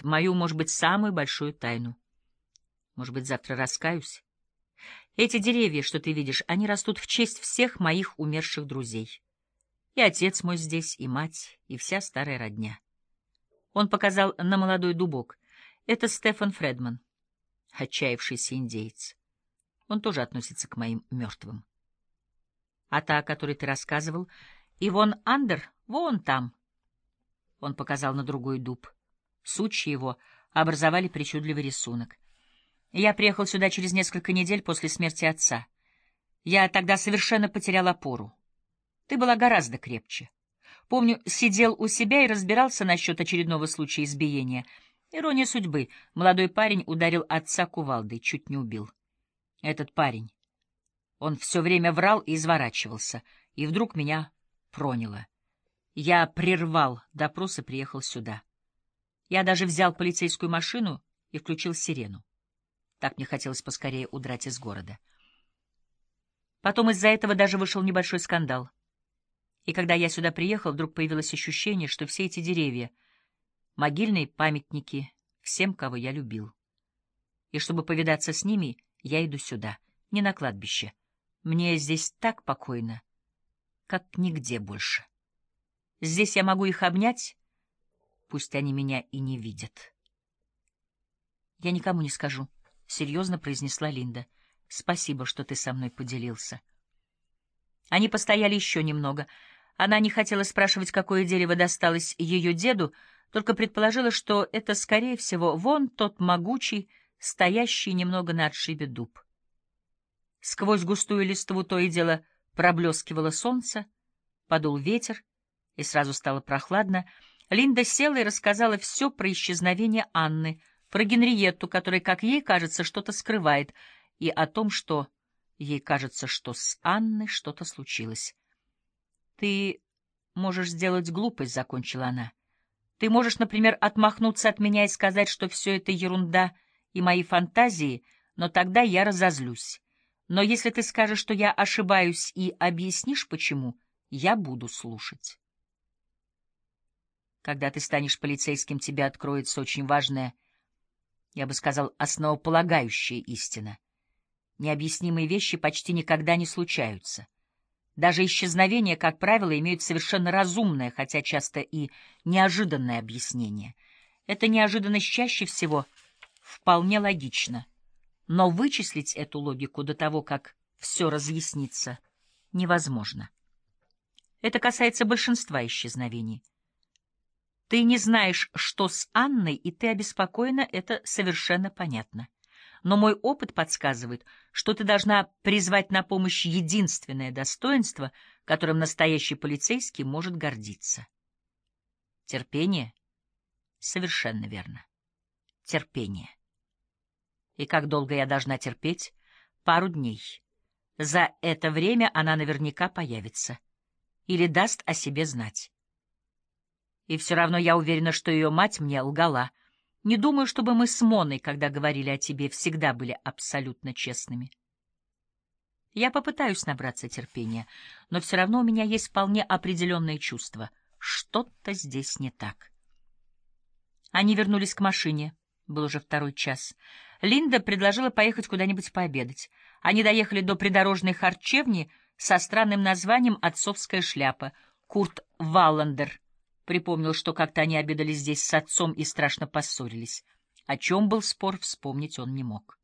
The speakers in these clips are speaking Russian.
мою, может быть, самую большую тайну. Может быть, завтра раскаюсь. Эти деревья, что ты видишь, они растут в честь всех моих умерших друзей. И отец мой здесь, и мать, и вся старая родня. Он показал на молодой дубок. Это Стефан Фредман, отчаявшийся индеец. Он тоже относится к моим мертвым. А та, о которой ты рассказывал, Ивон Андер, вон там. Он показал на другой дуб. Сучья его образовали причудливый рисунок. Я приехал сюда через несколько недель после смерти отца. Я тогда совершенно потерял опору. Ты была гораздо крепче. Помню, сидел у себя и разбирался насчет очередного случая избиения. Ирония судьбы. Молодой парень ударил отца кувалдой, чуть не убил. Этот парень. Он все время врал и изворачивался, и вдруг меня проняло. Я прервал допрос и приехал сюда. Я даже взял полицейскую машину и включил сирену. Так мне хотелось поскорее удрать из города. Потом из-за этого даже вышел небольшой скандал. И когда я сюда приехал, вдруг появилось ощущение, что все эти деревья — могильные памятники всем, кого я любил. И чтобы повидаться с ними, я иду сюда, не на кладбище. Мне здесь так покойно, как нигде больше. Здесь я могу их обнять, пусть они меня и не видят. Я никому не скажу, — серьезно произнесла Линда. Спасибо, что ты со мной поделился. Они постояли еще немного. Она не хотела спрашивать, какое дерево досталось ее деду, только предположила, что это, скорее всего, вон тот могучий, стоящий немного на отшибе дуб. Сквозь густую листву то и дело проблескивало солнце, подул ветер, и сразу стало прохладно. Линда села и рассказала все про исчезновение Анны, про Генриетту, которая, как ей кажется, что-то скрывает, и о том, что ей кажется, что с Анной что-то случилось. «Ты можешь сделать глупость», — закончила она. «Ты можешь, например, отмахнуться от меня и сказать, что все это ерунда и мои фантазии, но тогда я разозлюсь. Но если ты скажешь, что я ошибаюсь, и объяснишь, почему, я буду слушать». Когда ты станешь полицейским, тебе откроется очень важная, я бы сказал, основополагающая истина. Необъяснимые вещи почти никогда не случаются. Даже исчезновения, как правило, имеют совершенно разумное, хотя часто и неожиданное объяснение. Эта неожиданность чаще всего вполне логична. Но вычислить эту логику до того, как все разъяснится, невозможно. Это касается большинства исчезновений. Ты не знаешь, что с Анной, и ты обеспокоена, это совершенно понятно. Но мой опыт подсказывает, что ты должна призвать на помощь единственное достоинство, которым настоящий полицейский может гордиться. Терпение? Совершенно верно. Терпение. И как долго я должна терпеть? Пару дней. За это время она наверняка появится. Или даст о себе знать. И все равно я уверена, что ее мать мне лгала. Не думаю, чтобы мы с Моной, когда говорили о тебе, всегда были абсолютно честными. Я попытаюсь набраться терпения, но все равно у меня есть вполне определенное чувство. Что-то здесь не так. Они вернулись к машине. Был уже 2 час. Линда предложила поехать куда-нибудь пообедать. Они доехали до придорожной харчевни со странным названием «Отцовская шляпа». Курт Валландер припомнил, что как-то они обедали здесь с отцом и страшно поссорились. О чем был спор, вспомнить он не мог.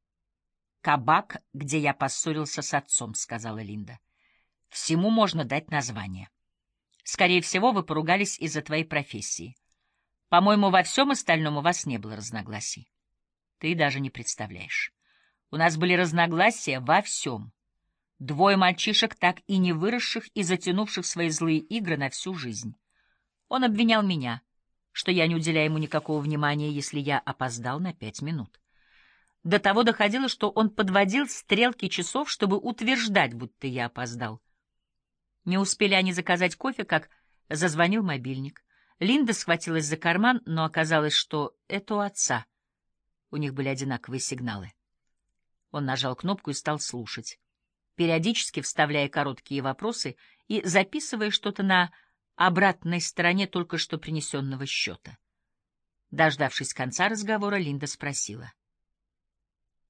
«Кабак, где я поссорился с отцом», — сказала Линда. «Всему можно дать название. Скорее всего, вы поругались из-за твоей профессии. По-моему, во всем остальном у вас не было разногласий. Ты даже не представляешь. У нас были разногласия во всем. 2 мальчишек, так и не выросших и затянувших свои злые игры на всю жизнь. Он обвинял меня, что я не уделяю ему никакого внимания, если я опоздал на 5 минут. До того доходило, что он подводил стрелки часов, чтобы утверждать, будто я опоздал. Не успели они заказать кофе, как зазвонил мобильник. Линда схватилась за карман, но оказалось, что это у отца. У них были одинаковые сигналы. Он нажал кнопку и стал слушать, периодически вставляя короткие вопросы и записывая что-то на обратной стороне только что принесенного счета. Дождавшись конца разговора, Линда спросила: